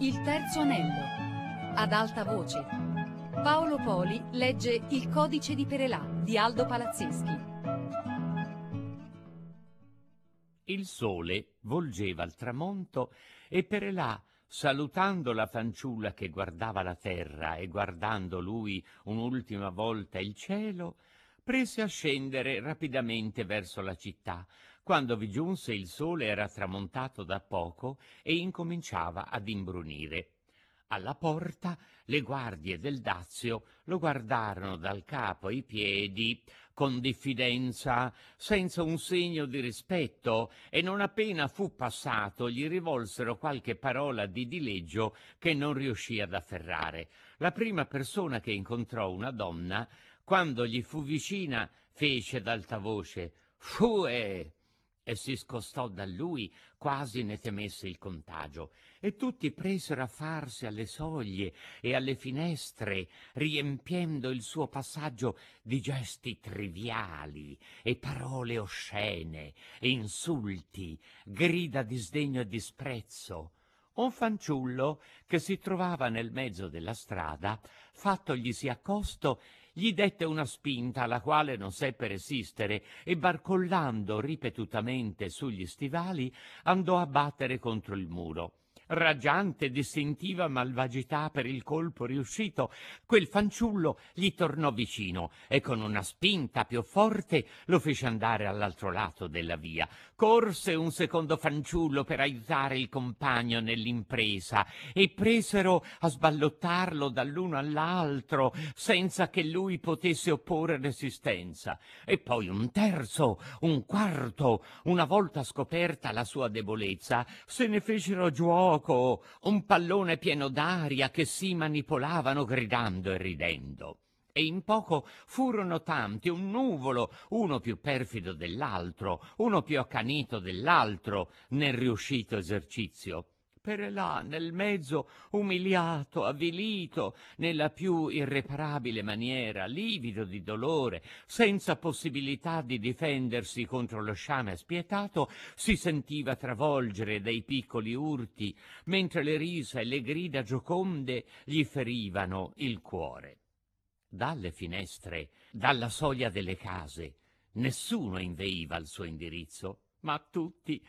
Il terzo anello. Ad alta voce. Paolo Poli legge Il codice di Perelà di Aldo Palazzeschi. Il sole volgeva al tramonto e Perelà, salutando la fanciulla che guardava la terra e guardando lui un'ultima volta il cielo, prese a scendere rapidamente verso la città. Quando vi giunse il sole era tramontato da poco e incominciava ad imbrunire. Alla porta le guardie del Dazio lo guardarono dal capo ai piedi con diffidenza, senza un segno di rispetto, e non appena fu passato gli rivolsero qualche parola di dileggio che non riuscì ad afferrare. La prima persona che incontrò una donna, quando gli fu vicina, fece ad alta voce «Fue!» e si scostò da lui, quasi ne temesse il contagio, e tutti presero a farsi alle soglie e alle finestre, riempiendo il suo passaggio di gesti triviali e parole oscene, e insulti, grida di sdegno e disprezzo. Un fanciullo che si trovava nel mezzo della strada, fattoglisi accosto, gli dette una spinta alla quale non seppe resistere e, barcollando ripetutamente sugli stivali, andò a battere contro il muro. Raggiante distintiva malvagità per il colpo riuscito, quel fanciullo gli tornò vicino e con una spinta più forte lo fece andare all'altro lato della via. Corse un secondo fanciullo per aiutare il compagno nell'impresa e presero a sballottarlo dall'uno all'altro senza che lui potesse opporre resistenza. E poi un terzo, un quarto, una volta scoperta la sua debolezza, se ne fecero giuoco, un pallone pieno d'aria che si manipolavano gridando e ridendo. E in poco furono tanti, un nuvolo, uno più perfido dell'altro, uno più accanito dell'altro, nel riuscito esercizio. Perelà, nel mezzo, umiliato, avvilito, nella più irreparabile maniera, livido di dolore, senza possibilità di difendersi contro lo sciame spietato, si sentiva travolgere dai piccoli urti, mentre le risa e le grida gioconde gli ferivano il cuore. Dalle finestre, dalla soglia delle case, nessuno inveiva il suo indirizzo, ma tutti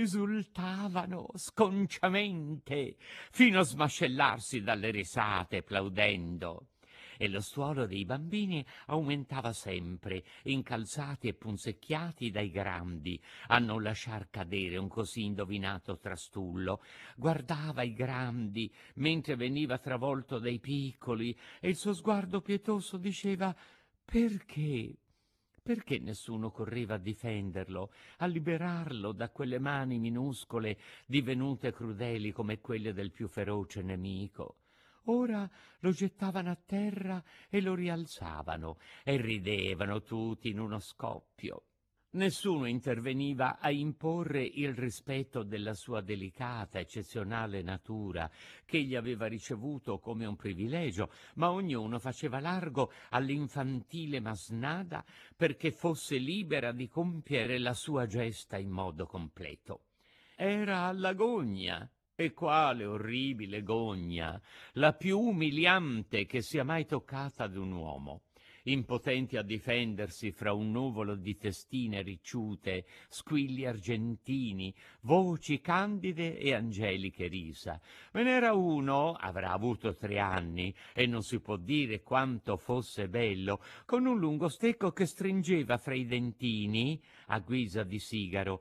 esultavano sconciamente, fino a smascellarsi dalle risate, plaudendo. E lo stuolo dei bambini aumentava sempre, incalzati e punzecchiati dai grandi, a non lasciar cadere un così indovinato trastullo. Guardava i grandi, mentre veniva travolto dai piccoli, e il suo sguardo pietoso diceva «Perché?» Perché nessuno correva a difenderlo, a liberarlo da quelle mani minuscole divenute crudeli come quelle del più feroce nemico? Ora lo gettavano a terra e lo rialzavano e ridevano tutti in uno scoppio. Nessuno interveniva a imporre il rispetto della sua delicata, eccezionale natura, che egli aveva ricevuto come un privilegio, ma ognuno faceva largo all'infantile masnada perché fosse libera di compiere la sua gesta in modo completo. Era alla gogna. E quale orribile gogna, la più umiliante che sia mai toccata ad un uomo. Impotenti a difendersi fra un nuvolo di testine ricciute, squilli argentini, voci candide e angeliche risa. Ve n'era uno, avrà avuto 3 anni, e non si può dire quanto fosse bello, con un lungo stecco che stringeva fra i dentini, a guisa di sigaro.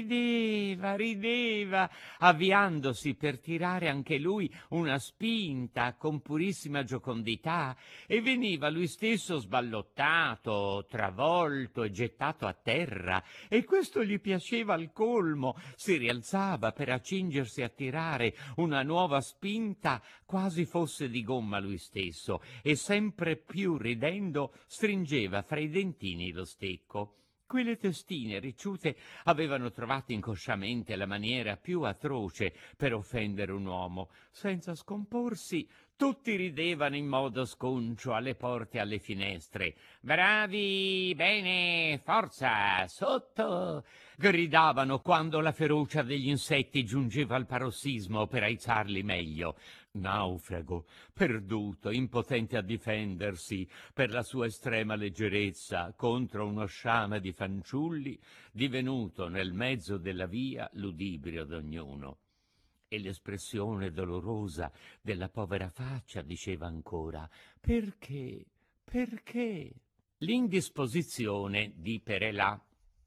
Rideva, avviandosi per tirare anche lui una spinta con purissima giocondità, e veniva lui stesso sballottato, travolto e gettato a terra, e questo gli piaceva al colmo. Si rialzava per accingersi a tirare una nuova spinta, quasi fosse di gomma lui stesso, e sempre più ridendo stringeva fra i dentini lo stecco. Quelle testine ricciute avevano trovato inconsciamente la maniera più atroce per offendere un uomo. Senza scomporsi, tutti ridevano in modo sconcio alle porte e alle finestre. «Bravi! Bene! Forza! Sotto!» gridavano quando la ferocia degli insetti giungeva al parossismo per aizzarli meglio. Naufrago, perduto, impotente a difendersi per la sua estrema leggerezza contro uno sciame di fanciulli, divenuto nel mezzo della via l'udibrio d'ognuno. E l'espressione dolorosa della povera faccia diceva ancora: «Perché? Perché?» L'indisposizione di Perelà.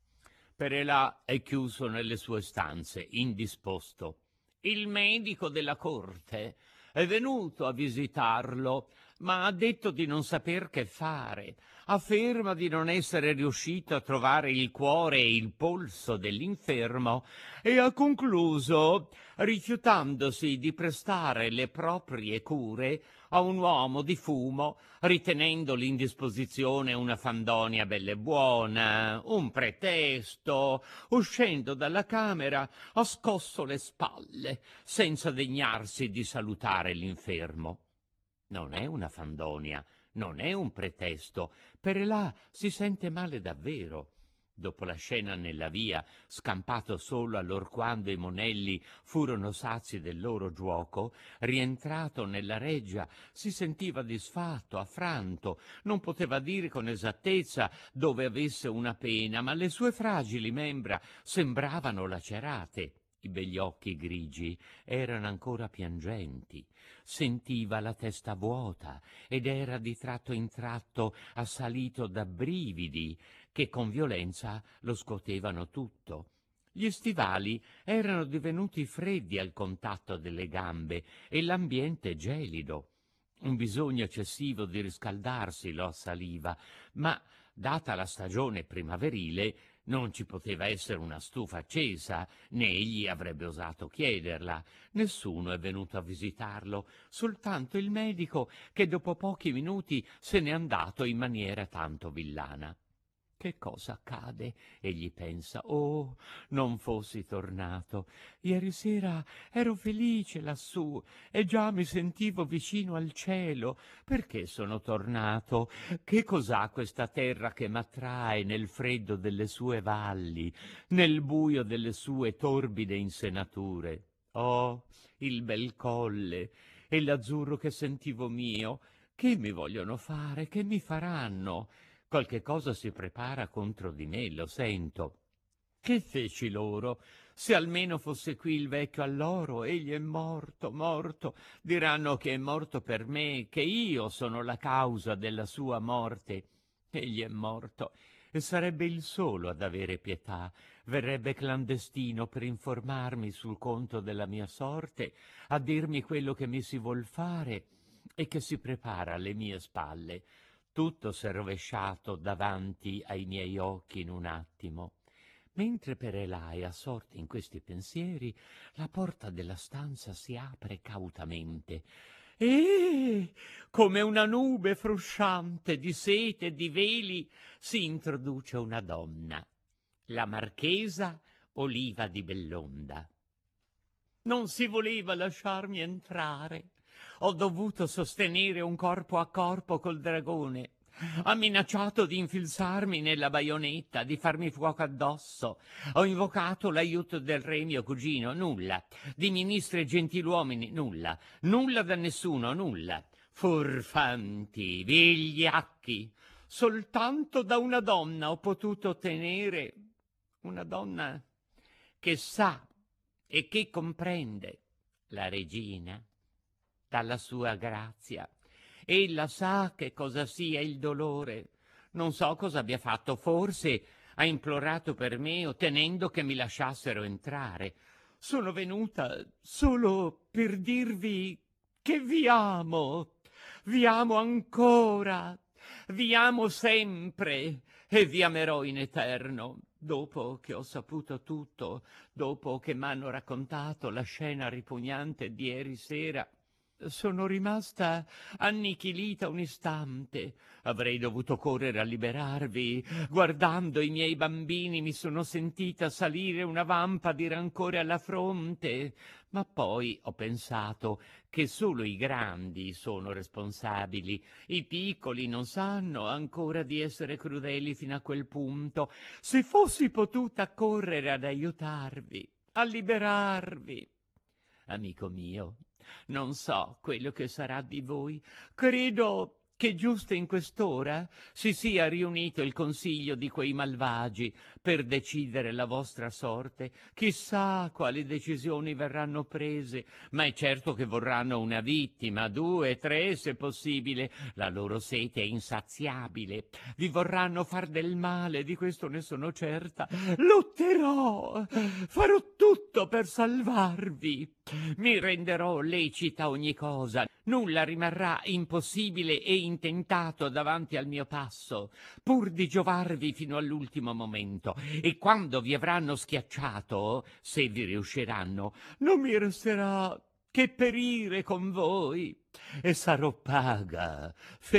Perelà è chiuso nelle sue stanze, indisposto. Il medico della corte è venuto a visitarlo, ma ha detto di non saper che fare. Afferma di non essere riuscito a trovare il cuore e il polso dell'infermo e ha concluso rifiutandosi di prestare le proprie cure a un uomo di fumo, ritenendo l'indisposizione una fandonia bella e buona, un pretesto. Uscendo dalla camera ha scosso le spalle, senza degnarsi di salutare l'infermo. Non è una fandonia, non è un pretesto. Perelà si sente male davvero. Dopo la scena nella via, scampato solo allorquando i monelli furono sazi del loro giuoco, rientrato nella reggia, si sentiva disfatto, affranto, non poteva dire con esattezza dove avesse una pena, ma le sue fragili membra sembravano lacerate. I begli occhi grigi erano ancora piangenti, sentiva la testa vuota ed era di tratto in tratto assalito da brividi che con violenza lo scotevano tutto. Gli stivali erano divenuti freddi al contatto delle gambe e l'ambiente gelido. Un bisogno eccessivo di riscaldarsi lo assaliva, ma, data la stagione primaverile, non ci poteva essere una stufa accesa, né egli avrebbe osato chiederla. Nessuno è venuto a visitarlo, soltanto il medico che dopo pochi minuti se n'è andato in maniera tanto villana. Che cosa accade? Egli pensa. Oh, non fossi tornato. Ieri sera ero felice lassù e già mi sentivo vicino al cielo. Perché sono tornato? Che cos'ha questa terra che m'attrae nel freddo delle sue valli, nel buio delle sue torbide insenature? Oh, il bel colle e l'azzurro che sentivo mio. Che mi vogliono fare? Che mi faranno? Qualche cosa si prepara contro di me, lo sento. Che feci loro? Se almeno fosse qui il vecchio Alloro, egli è morto, morto. Diranno che è morto per me, che io sono la causa della sua morte. Egli è morto e sarebbe il solo ad avere pietà. Verrebbe clandestino per informarmi sul conto della mia sorte, a dirmi quello che mi si vuol fare e che si prepara alle mie spalle. Tutto s'è rovesciato davanti ai miei occhi in un attimo. Mentre Perelà è assorto in questi pensieri, la porta della stanza si apre cautamente e, come una nube frusciante di sete e di veli, si introduce una donna, la marchesa Oliva di Bellonda. Non si voleva lasciarmi entrare. Ho dovuto sostenere un corpo a corpo col dragone. Ha minacciato di infilzarmi nella baionetta, di farmi fuoco addosso. Ho invocato l'aiuto del re mio cugino, nulla. Di ministri e gentiluomini, nulla. Nulla da nessuno, nulla. Furfanti, vigliacchi. Soltanto da una donna ho potuto ottenere, una donna che sa e che comprende, la regina, dalla sua grazia. Ella sa che cosa sia il dolore. Non so cosa abbia fatto, forse ha implorato per me ottenendo che mi lasciassero entrare. Sono venuta solo per dirvi che vi amo ancora, vi amo sempre e vi amerò in eterno. Dopo che ho saputo tutto, dopo che m'hanno raccontato la scena ripugnante di ieri sera, sono rimasta annichilita un istante. Avrei dovuto correre a liberarvi. Guardando i miei bambini mi sono sentita salire una vampa di rancore alla fronte. Ma poi ho pensato che solo i grandi sono responsabili. I piccoli non sanno ancora di essere crudeli fino a quel punto. Se fossi potuta correre ad aiutarvi, a liberarvi. Amico mio, non so quello che sarà di voi. Credo che giusto in quest'ora si sia riunito il consiglio di quei malvagi per decidere la vostra sorte. Chissà quali decisioni verranno prese, ma è certo che vorranno una vittima, 2, 3 se possibile. La loro sete è insaziabile. Vi vorranno far del male, di questo ne sono certa. Lotterò, farò tutto per salvarvi. Mi renderò lecita ogni cosa. Nulla rimarrà impossibile e intentato davanti al mio passo, pur di giovarvi fino all'ultimo momento. E quando vi avranno schiacciato, se vi riusciranno, non mi resterà che perire con voi. E sarò paga,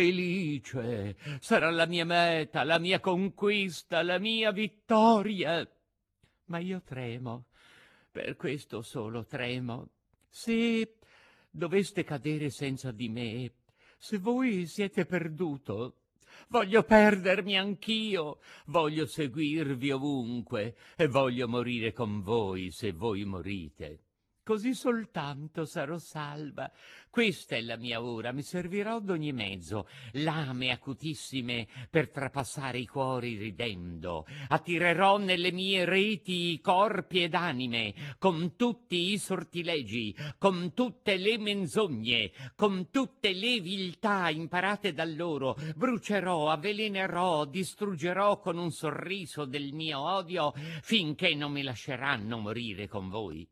felice. Sarà la mia meta, la mia conquista, la mia vittoria. Ma io tremo, per questo solo tremo. Se doveste cadere senza di me, se voi siete perduto, voglio perdermi anch'io, voglio seguirvi ovunque e voglio morire con voi se voi morite. Così soltanto sarò salva. Questa è la mia ora, mi servirò d'ogni mezzo, lame acutissime per trapassare i cuori ridendo. Attirerò nelle mie reti corpi ed anime, con tutti i sortilegi, con tutte le menzogne, con tutte le viltà imparate da loro. Brucerò, avvelenerò, distruggerò con un sorriso del mio odio finché non mi lasceranno morire con voi.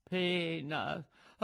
Pena,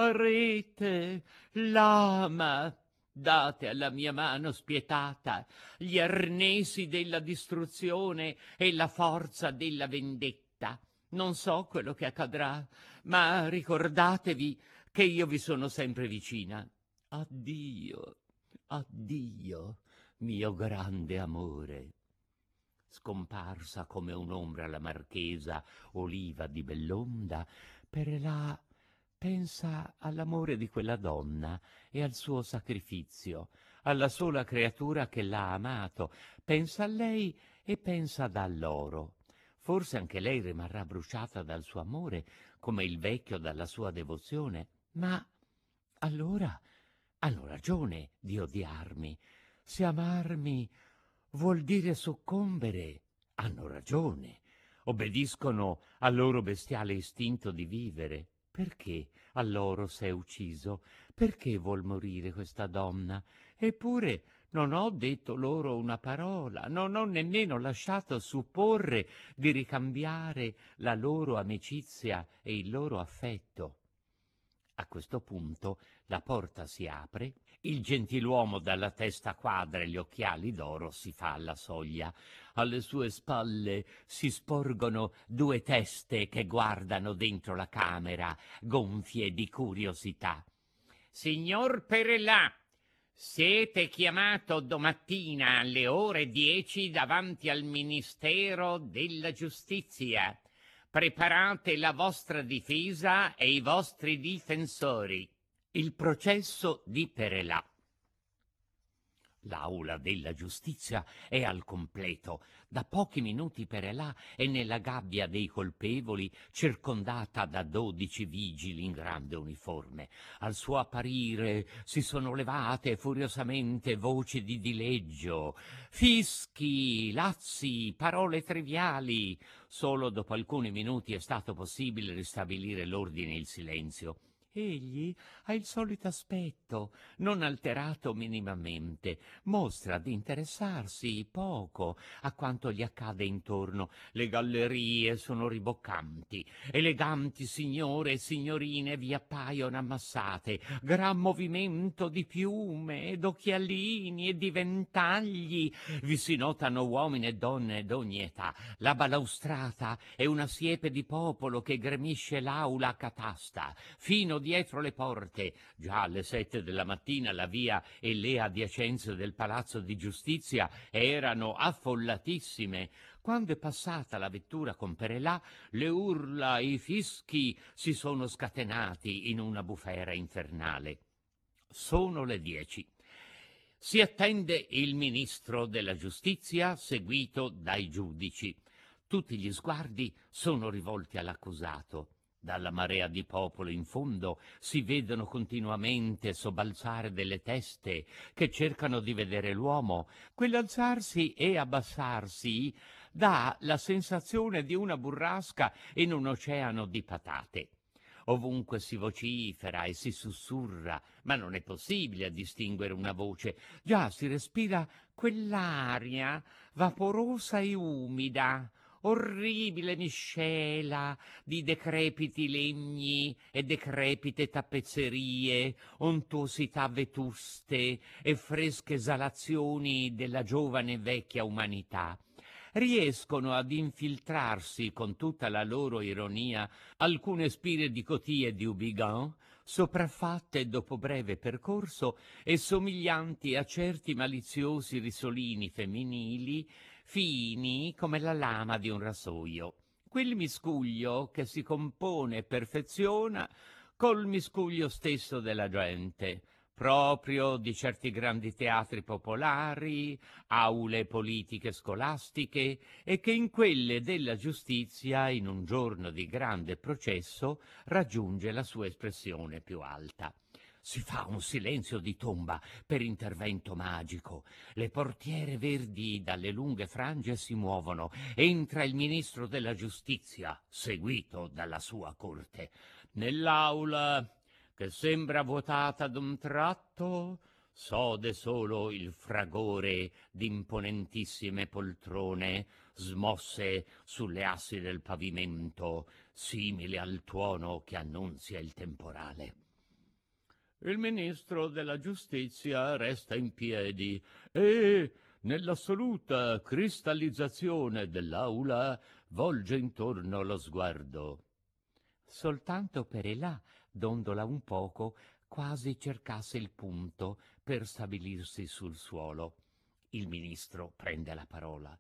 rete, lama, date alla mia mano spietata gli arnesi della distruzione e la forza della vendetta. Non so quello che accadrà, ma ricordatevi che io vi sono sempre vicina. Addio, addio, mio grande amore. Scomparsa come un'ombra la marchesa Oliva di Bellonda, Perelà pensa all'amore di quella donna e al suo sacrificio, alla sola creatura che l'ha amato, pensa a lei e pensa all'oro. Forse anche lei rimarrà bruciata dal suo amore, come il vecchio dalla sua devozione, ma allora hanno ragione di odiarmi. Se amarmi vuol dire soccombere, hanno ragione. Obbediscono al loro bestiale istinto di vivere. Perché a loro s'è ucciso? Perché vuol morire questa donna? Eppure non ho detto loro una parola, non ho nemmeno lasciato supporre di ricambiare la loro amicizia e il loro affetto. A questo punto la porta si apre, il gentiluomo dalla testa quadra e gli occhiali d'oro si fa alla soglia. Alle sue spalle si sporgono 2 teste che guardano dentro la camera, gonfie di curiosità. Signor Perelà, siete chiamato domattina alle ore 10 davanti al Ministero della Giustizia. Preparate la vostra difesa e i vostri difensori. Il processo di Perelà. L'aula della giustizia è al completo. Da pochi minuti Perelà è nella gabbia dei colpevoli, circondata da 12 vigili in grande uniforme. Al suo apparire si sono levate furiosamente voci di dileggio, fischi, lazzi, parole triviali. Solo dopo alcuni minuti è stato possibile ristabilire l'ordine e il silenzio. Egli ha il solito aspetto, non alterato minimamente, mostra di interessarsi poco a quanto gli accade intorno. Le gallerie sono riboccanti, eleganti signore e signorine vi appaiono ammassate, gran movimento di piume ed occhialini e di ventagli. Vi si notano uomini e donne d'ogni età. La balaustrata è una siepe di popolo che gremisce l'aula a catasta, fino dietro le porte. Già alle 7 della mattina la via e le adiacenze del Palazzo di Giustizia erano affollatissime. Quando è passata la vettura con Perelà, le urla e i fischi si sono scatenati in una bufera infernale. Sono le 10. Si attende il ministro della Giustizia, seguito dai giudici. Tutti gli sguardi sono rivolti all'accusato. Dalla marea di popolo in fondo si vedono continuamente sobbalzare delle teste che cercano di vedere l'uomo. Quell'alzarsi e abbassarsi dà la sensazione di una burrasca in un oceano di patate. Ovunque si vocifera e si sussurra, ma non è possibile distinguere una voce. Già si respira quell'aria vaporosa e umida, orribile miscela di decrepiti legni e decrepite tappezzerie, untuosità vetuste e fresche esalazioni della giovane e vecchia umanità. Riescono ad infiltrarsi con tutta la loro ironia alcune spire di Coty e di Houbigant, sopraffatte dopo breve percorso e somiglianti a certi maliziosi risolini femminili, fini come la lama di un rasoio. Quel miscuglio che si compone e perfeziona col miscuglio stesso della gente, proprio di certi grandi teatri popolari, aule politiche scolastiche, e che in quelle della giustizia, in un giorno di grande processo, raggiunge la sua espressione più alta. Si fa un silenzio di tomba per intervento magico. Le portiere verdi dalle lunghe frange si muovono. Entra il ministro della giustizia, seguito dalla sua corte. Nell'aula, che sembra vuotata d'un tratto, s'ode solo il fragore d'imponentissime poltrone smosse sulle assi del pavimento, simili al tuono che annunzia il temporale. Il ministro della giustizia resta in piedi e, nell'assoluta cristallizzazione dell'aula, volge intorno lo sguardo. Soltanto Perelà dondola un poco, quasi cercasse il punto per stabilirsi sul suolo. Il ministro prende la parola.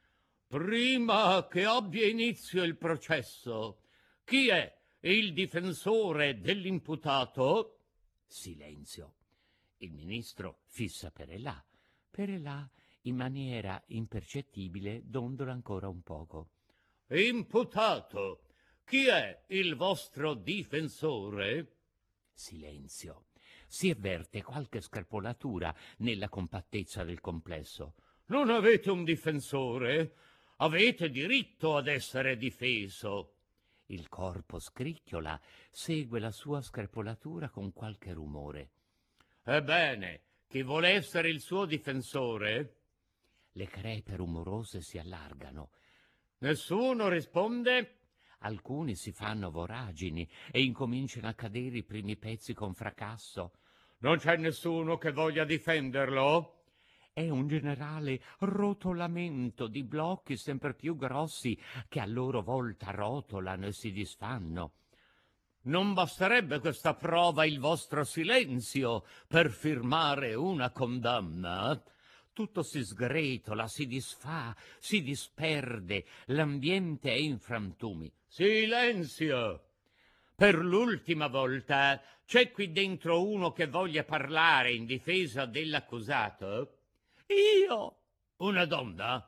Prima che abbia inizio il processo, chi è il difensore dell'imputato? Silenzio. Il ministro fissa Perelà. Perelà, in maniera impercettibile, dondola ancora un poco. Imputato, chi è il vostro difensore? Silenzio. Si avverte qualche scarpolatura nella compattezza del complesso. Non avete un difensore? Avete diritto ad essere difeso. Il corpo scricchiola, segue la sua scarpolatura con qualche rumore. Ebbene, chi vuole essere il suo difensore? Le crepe rumorose si allargano. Nessuno risponde? Alcuni si fanno voragini e incominciano a cadere i primi pezzi con fracasso. Non c'è nessuno che voglia difenderlo? È un generale rotolamento di blocchi sempre più grossi che a loro volta rotolano e si disfanno. Non basterebbe questa prova, il vostro silenzio, per firmare una condanna? Tutto si sgretola, si disfà, si disperde, l'ambiente è in frantumi. Silenzio! Per l'ultima volta, c'è qui dentro uno che voglia parlare in difesa dell'accusato? Io! Una donna?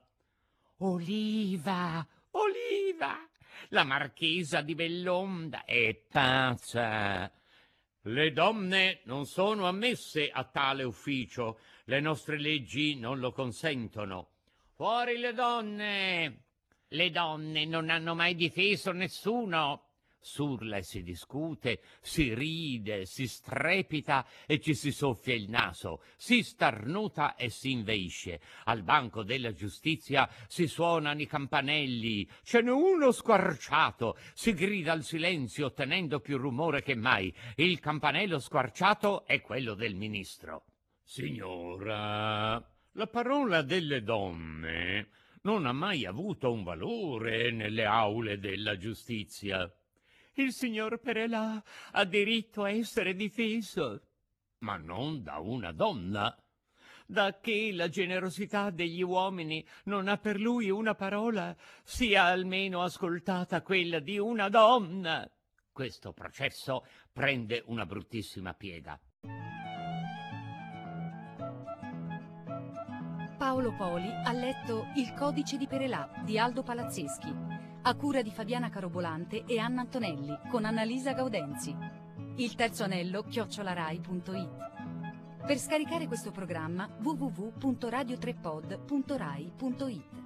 Oliva! Oliva! La marchesa di Bellonda è pazza! Le donne non sono ammesse a tale ufficio. Le nostre leggi non lo consentono. Fuori le donne! Le donne non hanno mai difeso nessuno. S'urla e si discute, si ride, si strepita e ci si soffia il naso, si starnuta e si inveisce. Al banco della giustizia si suonano i campanelli, ce n'è uno squarciato, si grida al silenzio tenendo più rumore che mai. Il campanello squarciato è quello del ministro. Signora, la parola delle donne non ha mai avuto un valore nelle aule della giustizia. il signor Perelà ha diritto a essere difeso, ma non da una donna. Da che la generosità degli uomini non ha per lui una parola, sia almeno ascoltata quella di una donna. Questo processo prende una bruttissima piega. Paolo Poli ha letto Il codice di Perelà di Aldo Palazzeschi, a cura di Fabiana Carobolante e Anna Antonelli, con Annalisa Gaudenzi. Il terzo anello @rai.it. Per scaricare questo programma www.radiotrepod.rai.it.